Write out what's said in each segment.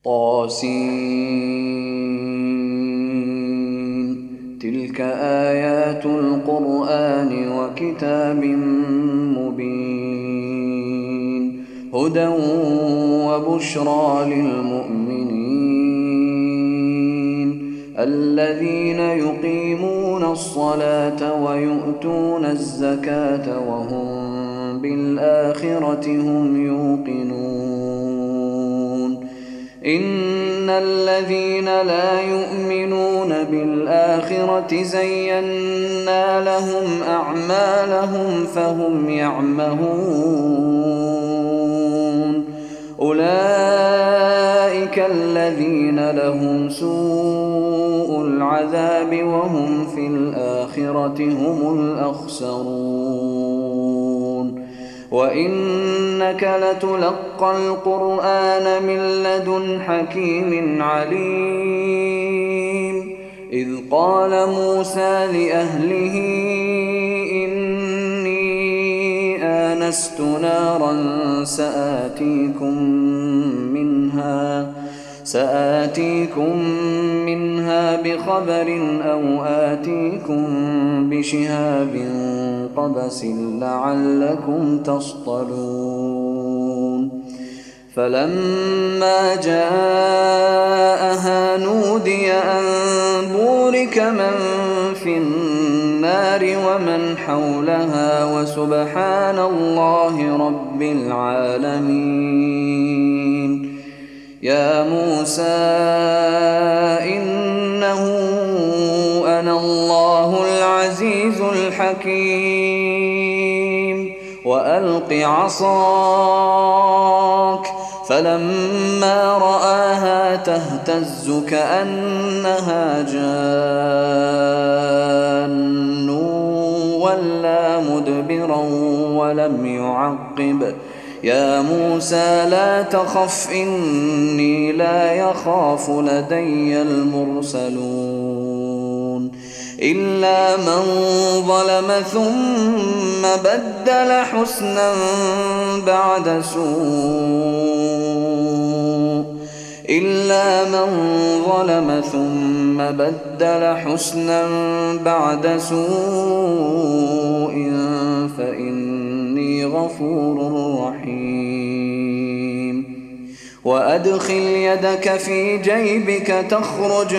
طس. تلك آيات القرآن وكتاب مبين هدى وبشرى للمؤمنين الذين يقيمون الصلاة ويؤتون الزكاة وهم بالآخرة هم يوقنون إن الذين لا يؤمنون بالآخرة زينا لهم أعمالهم فهم يعمهون أولئك الذين لهم سوء العذاب وهم في الآخرة هم الأخسرون وإنك لتلقى القرآن من لدن حكيم عليم إذ قال موسى لأهله إني آنست نارا سآتيكم منها بخبر أو آتيكم بشهاب قبس لعلكم تصطلون فلما جاءها نودي أن بورك من في النار ومن حولها وسبحان الله رب العالمين يا موسى إنه أنا الله العزيز الحكيم وألق عصاك فلما رآها تهتز كأنها جان ولا مدبرا ولم يعقب يا موسى لا تخف إني لا يخاف لدي المرسلون إلا من ظلم ثم بدل حسنا بعد سوء إلا من ظلم ثم بدل حسنا بعد سوء فإني غفور رحيم وأدخل يدك في جيبك تخرج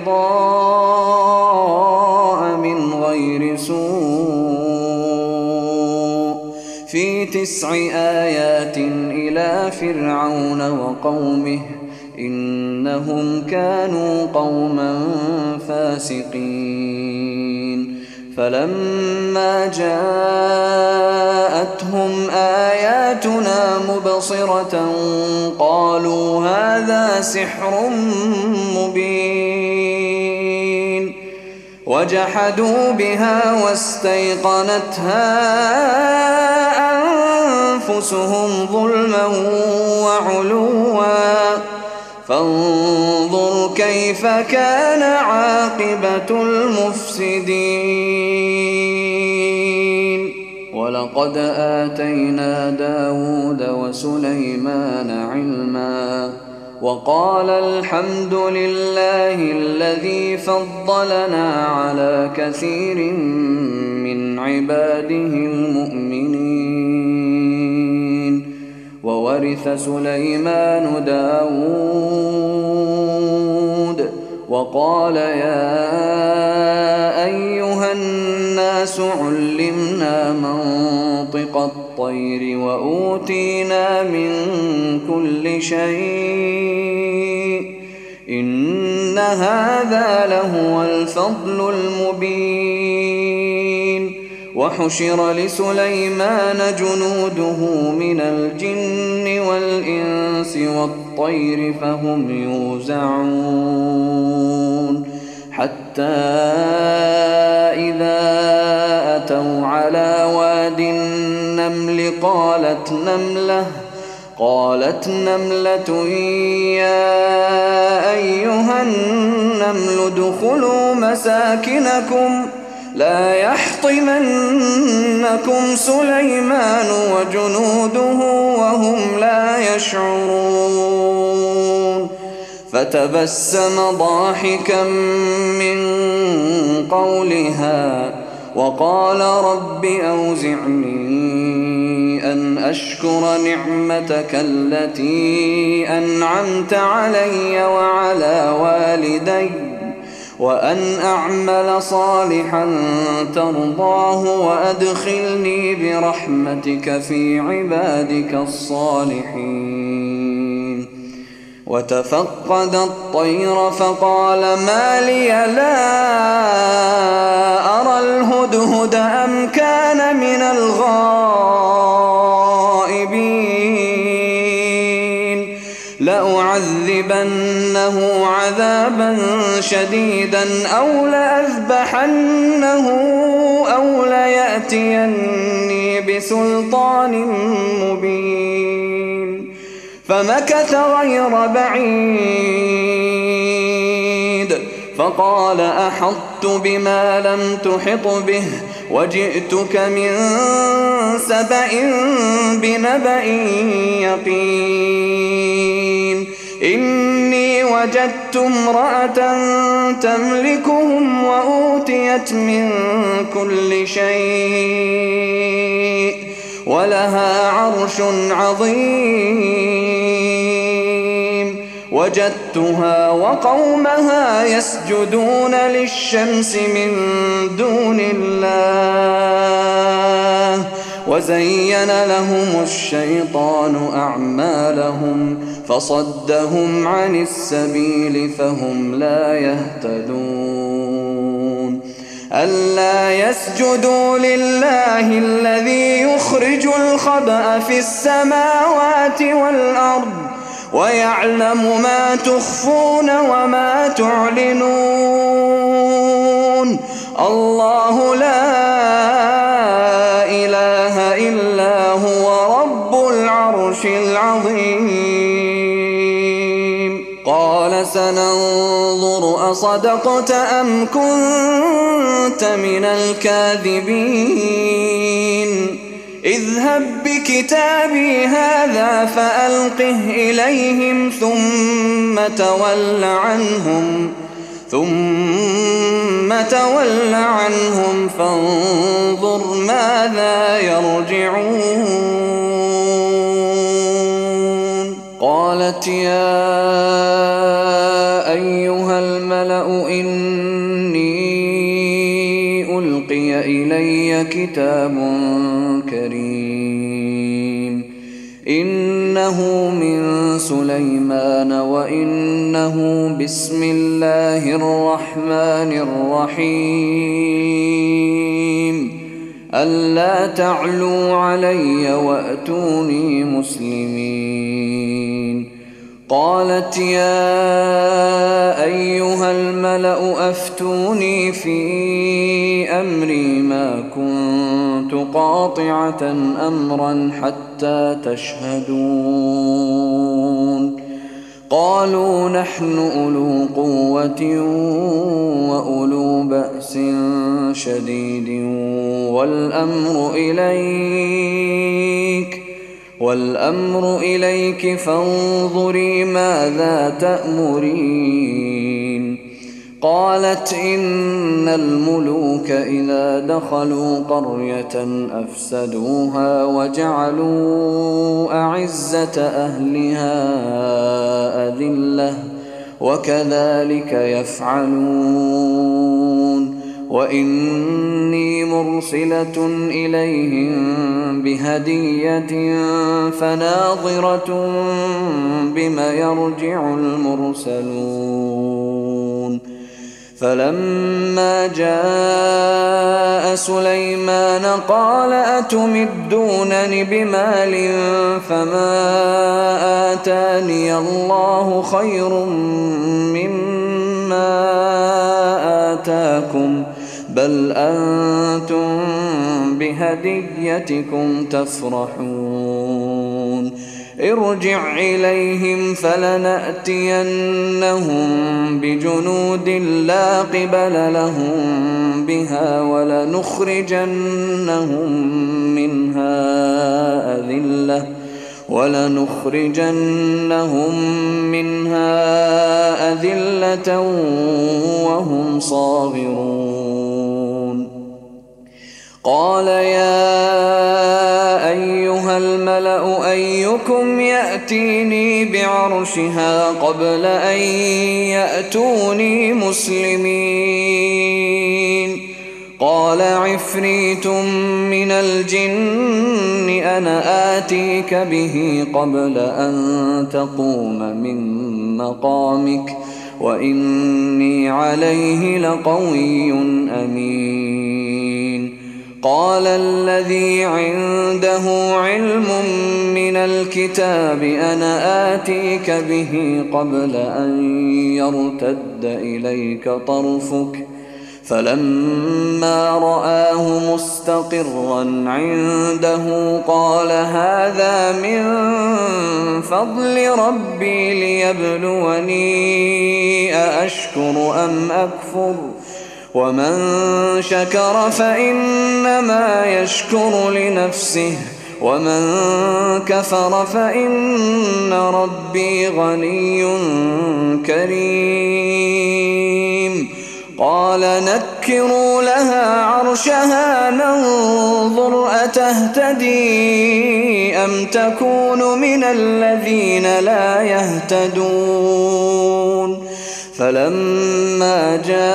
بيضاء من غير سوء في 9 آيات إلى فرعون وقومه إنهم كانوا قوما فاسقين فلما جاءتهم آياتنا مبصرة قالوا هذا سحر مبين وجحدوا بها واستيقنتها أنفسهم ظلما وعلوا فانظر كيف كان عاقبة المفسدين ولقد آتينا داود وسليمان علما وقال الحمد لله الذي فضلنا على كثير من عباده المؤمنين وورث سليمان داود وقال يا أيها الناس علمنا منطق الطير وأوتينا من كل شيء إن هذا لهو الفضل المبين وحشر لسليمان جنوده من الجن والإنس والطير فهم يوزعون حتى إذا أتوا على واد النمل قالت نملة يا أيها النمل ادخلوا مساكنكم لا يحطمنكم سليمان وجنوده وهم لا يشعرون فتبسم ضاحكا من قولها وقال رب أوزعني أن أشكر نعمتك التي أنعمت علي وعلى والدي وأن أعمل صالحا ترضاه وأدخلني برحمتك في عبادك الصالحين. وتفقد الطير فقال ما لي لا أرى الهدهد أم كان من الغائبين لأعذبنه عذابا شديدا أو لأذبحنه أو ليأتيني بسلطان مبين. فمكث غير بعيد فقال أحطت بما لم تحط به وجئتك من سبأ بنبأ يقين. إني وجدت امرأة تملكهم وأوتيت من كل شيء ولها عرش عظيم. وجدتها وقومها يسجدون للشمس من دون الله وزين لهم الشيطان أعمالهم فصدهم عن السبيل فهم لا يهتدون. ألا يسجدوا لله الذي يخرج الخبأ في السماوات والأرض ويعلم ما تخفون وما تعلنون. الله لا إله إلا هو رب العرش العظيم. قال سننظر أصدقت أم كنت من الكاذبين. اذهب بكتابي هذا فألقه إليهم ثم تول عنهم فانظر ماذا يرجعون. قالت يا أيها الملأ إني ألقي إلي كتاب كريم إنه من سليمان وإنه بسم الله الرحمن الرحيم ألا تعلوا علي وأتوني مسلمين. قالت يا أيها الملأ أفتوني في أمري ما كنت قاطعة أمرا حتى تشهدون. قالوا نحن أولو قوة وأولو بأس شديد والأمر إليك فانظري ماذا تأمرين. قالت إن الملوك إذا دخلوا قرية أفسدوها وجعلوا أعزة أهلها أذلة وكذلك يفعلون. وإني مرسلة إليهم بهدية فناظرة بما يرجع المرسلون. فلما جاء سليمان قال أتمدونني بمال فما آتاني الله خير مما آتاكم بل أنتم بهديتكم تفرحون. ارجع إليهم فلنأتينهم بجنود لا قبل لهم بها ولنخرجنهم منها أذلة وهم صاغرون. قال يا أيها الملأ أيكم يأتيني بعرشها قبل أن يأتوني مسلمين. قال عفريت من الجن أنا آتيك به قبل أن تقوم من مقامك وإني عليه لقوي أمين. قال الذي عنده علم من الكتاب أنا آتيك به قبل أن يرتد إليك طرفك فلما رآه مستقرا عنده قال هذا من فضل ربي ليبلوني أأشكر أم أكفر ومن شكر فإنما يشكر لنفسه ومن كفر فإن ربي غني كريم. قال نكروا لها عرشها ننظر أتهتدي أم تكون من الذين لا يهتدون. فلما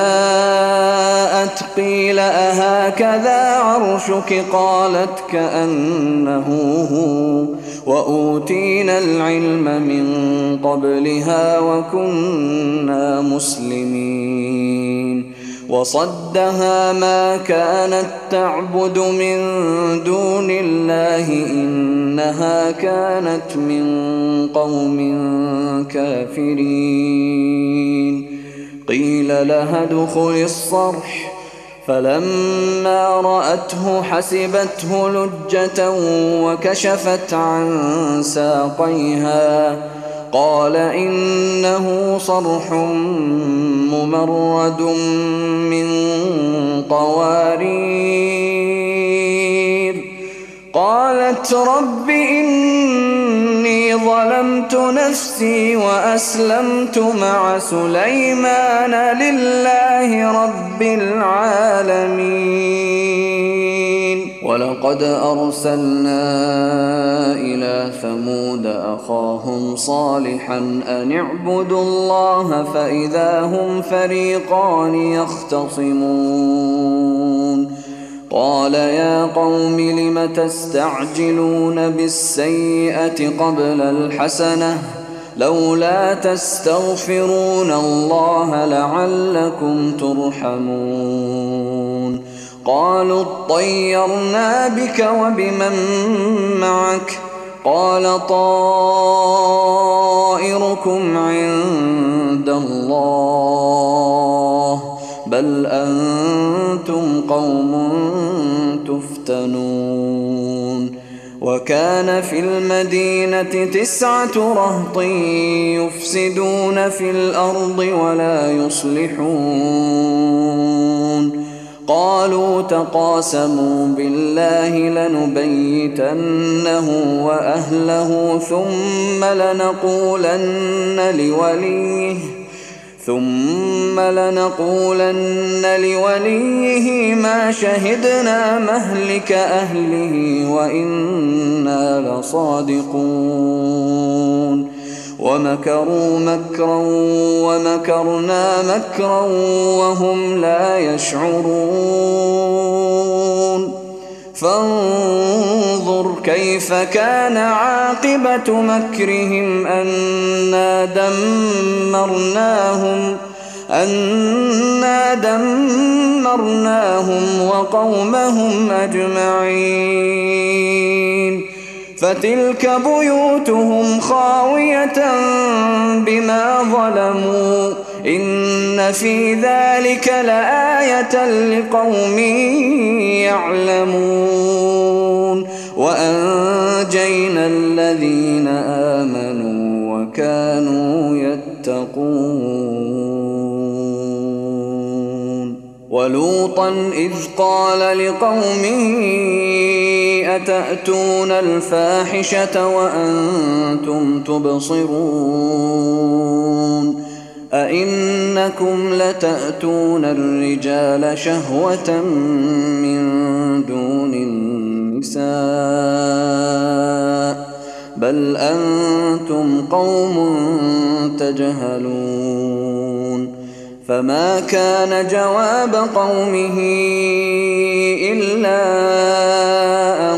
جاءت قيل أهكذا عرشك قالت كأنه هو وأوتينا العلم من قبلها وكنا مسلمين. وصدها ما كانت تعبد من دون الله إنها كانت من قوم كافرين. قيل لها ادخل الصرح فلما رأته حسبته لجة وكشفت عن ساقيها قال إنه صرح ممرد من قوارير. قالت رب إني ظلمت نفسي وأسلمت مع سليمان لله رب العالمين. ولقد أرسلنا إلى ثمود أخاهم صالحا أن اعبدوا الله فإذا هم فريقان يختصمون. قال يا قوم لم تستعجلون بالسيئة قبل الحسنة لولا تستغفرون الله لعلكم ترحمون. قالوا اطيرنا بك وبمن معك قال طائركم عند الله بل أنتم قوم تفتنون. وكان في المدينة 9 رهط يفسدون في الأرض ولا يصلحون. قالوا تقاسموا بالله لنبيتنه وأهله ثم لنقولن لوليه ما شهدنا مهلك أهله وإنا لصادقون. ومكروا مكرا ومكرنا مكرا وهم لا يشعرون. فانظر كيف كان عاقبة مكرهم أنا دمرناهم وقومهم أجمعين. فتلك بيوتهم خاوية بما ظلموا إن في ذلك لآية لقوم يعلمون. وأنجينا الذين آمنوا وكانوا يتقون. ولوطا إذ قال لقومه أتأتون الفاحشة وأنتم تبصرون أئنكم لتأتون الرجال شهوة من دون النساء بل أنتم قوم تجهلون فما كان جواب قومه إلا أن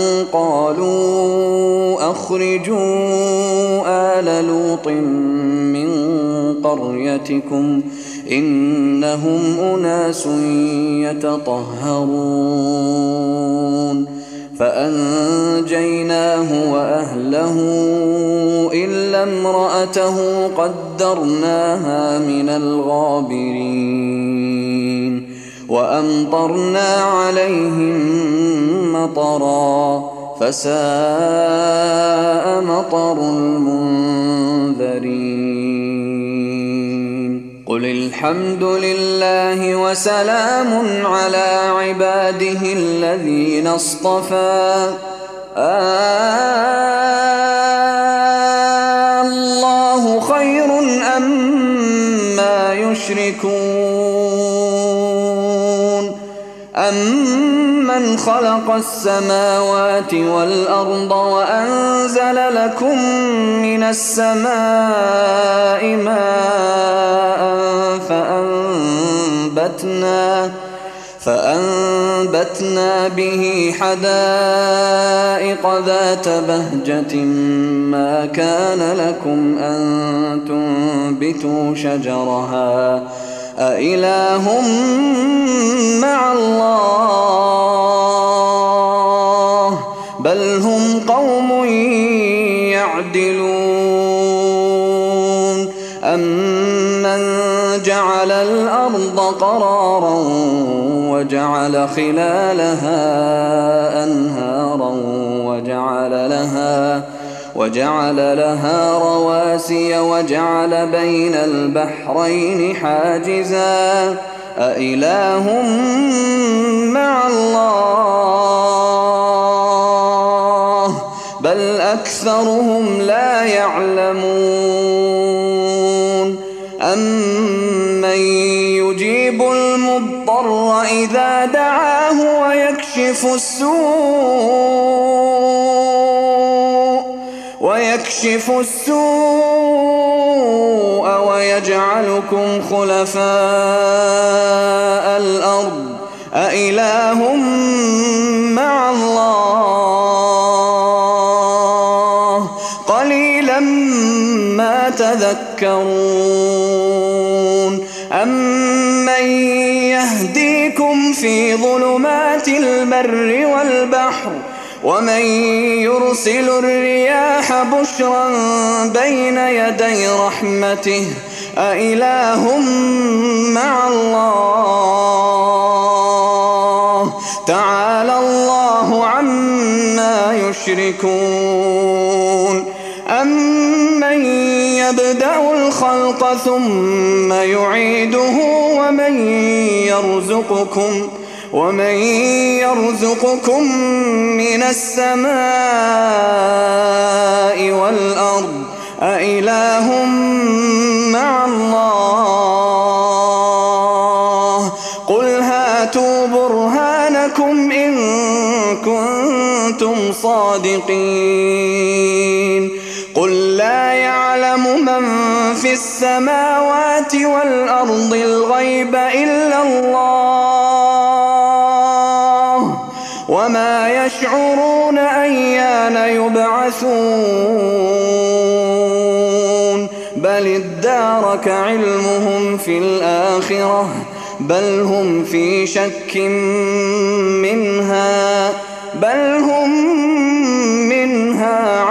قالوا أخرجوا آل لوط من قريتكم إنهم أناس يتطهرون فأنجيناه وأهله إلا امرأته قدرناها من الغابرين وأمطرنا عليهم مطرا فساء مطر المنذرين قل الحمد لله وسلام على عباده الذين اصطفى الله خير أما يشركون أمن خلق السماوات والأرض وأنزل لكم من السماء ماء فأنبتنا به حدائق ذات بهجة ما كان لكم أن تنبتوا شجرها أإله مع الله بل هم قوم يعدلون أمن جعل الأرض قرارا وجعل خلالها أنهارا وجعل لها رواسي وجعل بين البحرين حاجزا أإله مع الله بل أكثرهم لا يعلمون أمن يجيب المضطر إذا دعاه ويكشف السوء ويجعلكم خلفاء الأرض أإله مع الله قليلا ما تذكرون أمن يهديكم في ظلمات البر والبحر ومن يرسل الرياح بشرا بين يدي رحمته أإله مع الله تعالى الله عما يشركون أمن يبدأ الخلق ثم يعيده ومن يرزقكم من السماء والأرض أإله مع الله قل هاتوا برهانكم إن كنتم صادقين قل لا يعلم من في السماوات والأرض الغيب إلا الله وما يشعرون أيان يبعثون بل ادارك علمهم في الآخرة بل هم في شك منها بل هم منها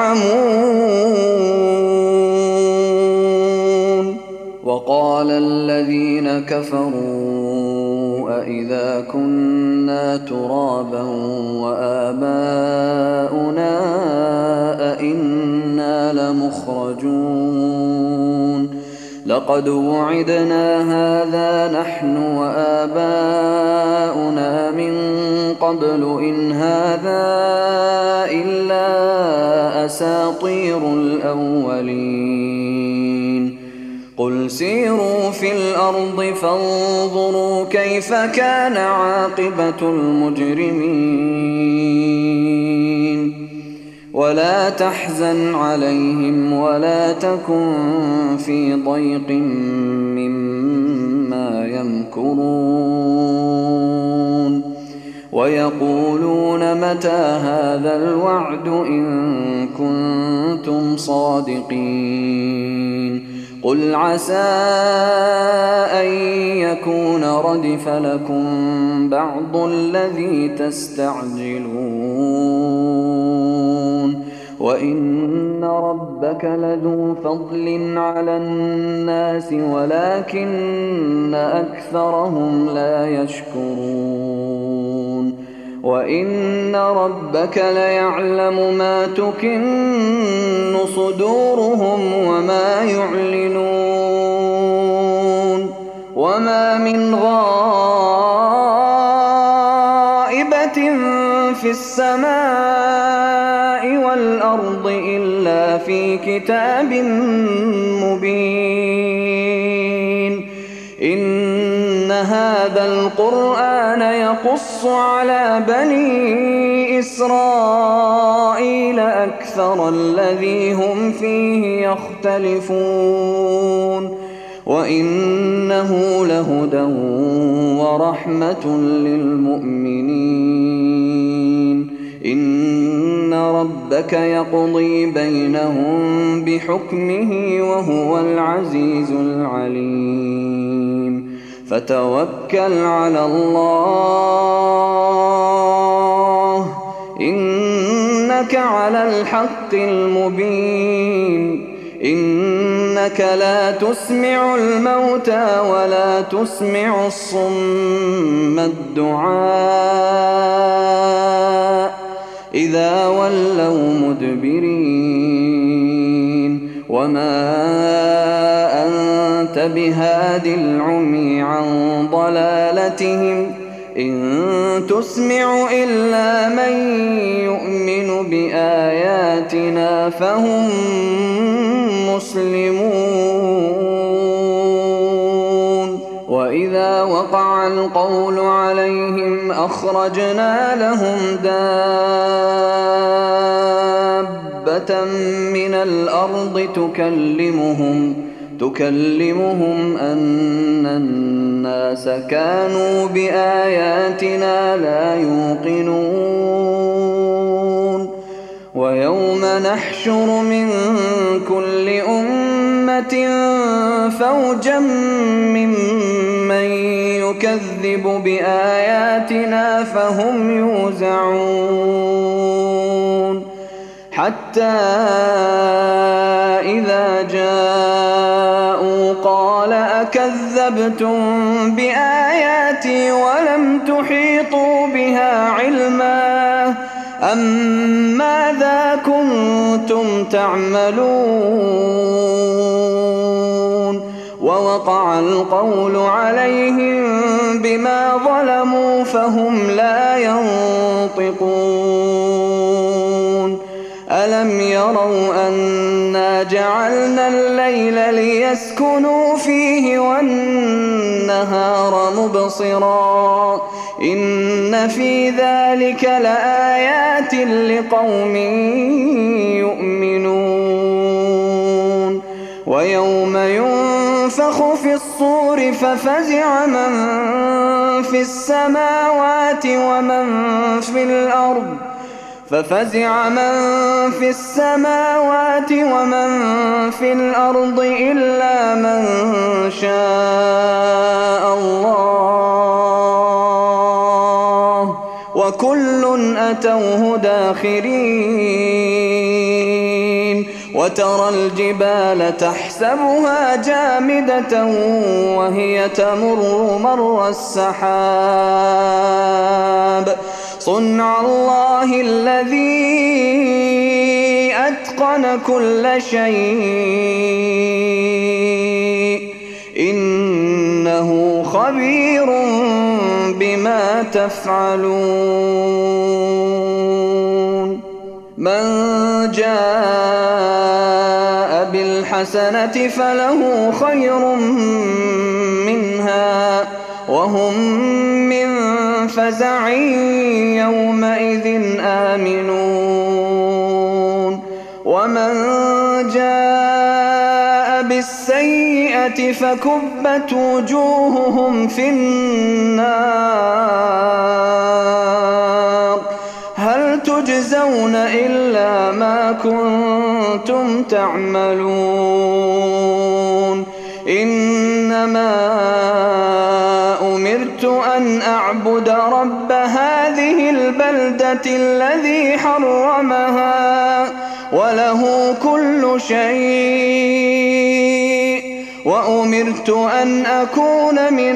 عمون وقال الذين كفروا أإذا كنا ترابا وآباؤنا أإنا لمخرجون لقد وعدنا هذا نحن وآباؤنا من قبل إن هذا إلا أساطير الأولين قل سيروا في الأرض فانظروا كيف كان عاقبة المجرمين ولا تحزن عليهم ولا تكن في ضيق مما يمكرون ويقولون متى هذا الوعد إن كنتم صادقين قل عسى أن يكون ردف لكم بعض الذي تستعجلون وإن ربك لذو فضل على الناس ولكن أكثرهم لا يشكرون وإن ربك ليعلم ما تكن صدورهم وما يعلنون وما من غائبة في السماء والأرض إلا في كتاب مبين إن هذا القرآن يقص على بني إسرائيل أكثر الذي هم فيه يختلفون وإنه لهدى ورحمة للمؤمنين إن ربك يقضي بينهم بحكمه وهو العزيز العليم فتوكل على الله إنك على الحق المبين إنك لا تسمع الموتى ولا تسمع الصم الدعاء إذا ولوا مدبرين وما أنت بهاد العمي عن ضلالتهم إن تسمع إلا من يؤمن بآياتنا فهم مسلمون وإذا وقع القول عليهم أخرجنا لهم دابة من الأرض تكلمهم أن الناس كانوا بآياتنا لا يوقنون ويوم نحشر من كل أمة فوجا ممن يكذب بآياتنا فهم يوزعون حتى إذا جاءوا قال أكذبتم بآياتي ولم تحيطوا بها علما أم ماذا كنتم تعملون ووقع القول عليهم بما ظلموا فهم لا ينطقون ألم يروا أنا جعلنا الليل ليسكنوا فيه والنهار مبصرا إن في ذلك لآيات لقوم يؤمنون ويوم ينفخ في الصور ففزع من في السماوات ومن في الأرض إلا من شاء الله وكل أتوه داخرين وترى الجبال تحسبها جامدة وهي تمر مر السحاب صنع الله الذي أتقن كل شيء إنه خبير بما تفعلون من جاء بالحسنة الحسنة فله خير منها وهم من فزع يومئذ آمنون ومن جاء بالسيئة فكبت وجوههم في النار هل تجزون إلا ما كنتم تعملون إنما أمرت أن أعبد رب هذه البلدة الذي حرمها وله كل شيء وأمرت أن أكون من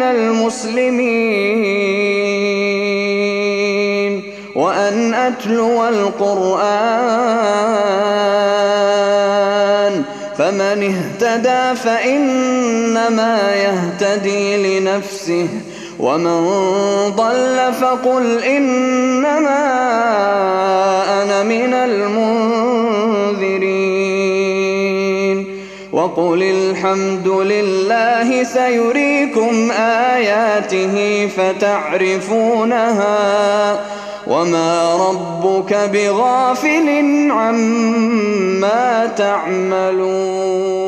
المسلمين وأن أتلو القرآن فمن اهتدى فإنما يهتدي لنفسه ومن ضل فقل إنما أنا من المنذرين وقل الحمد لله سيريكم آياته فتعرفونها وما ربك بغافل عما تعملون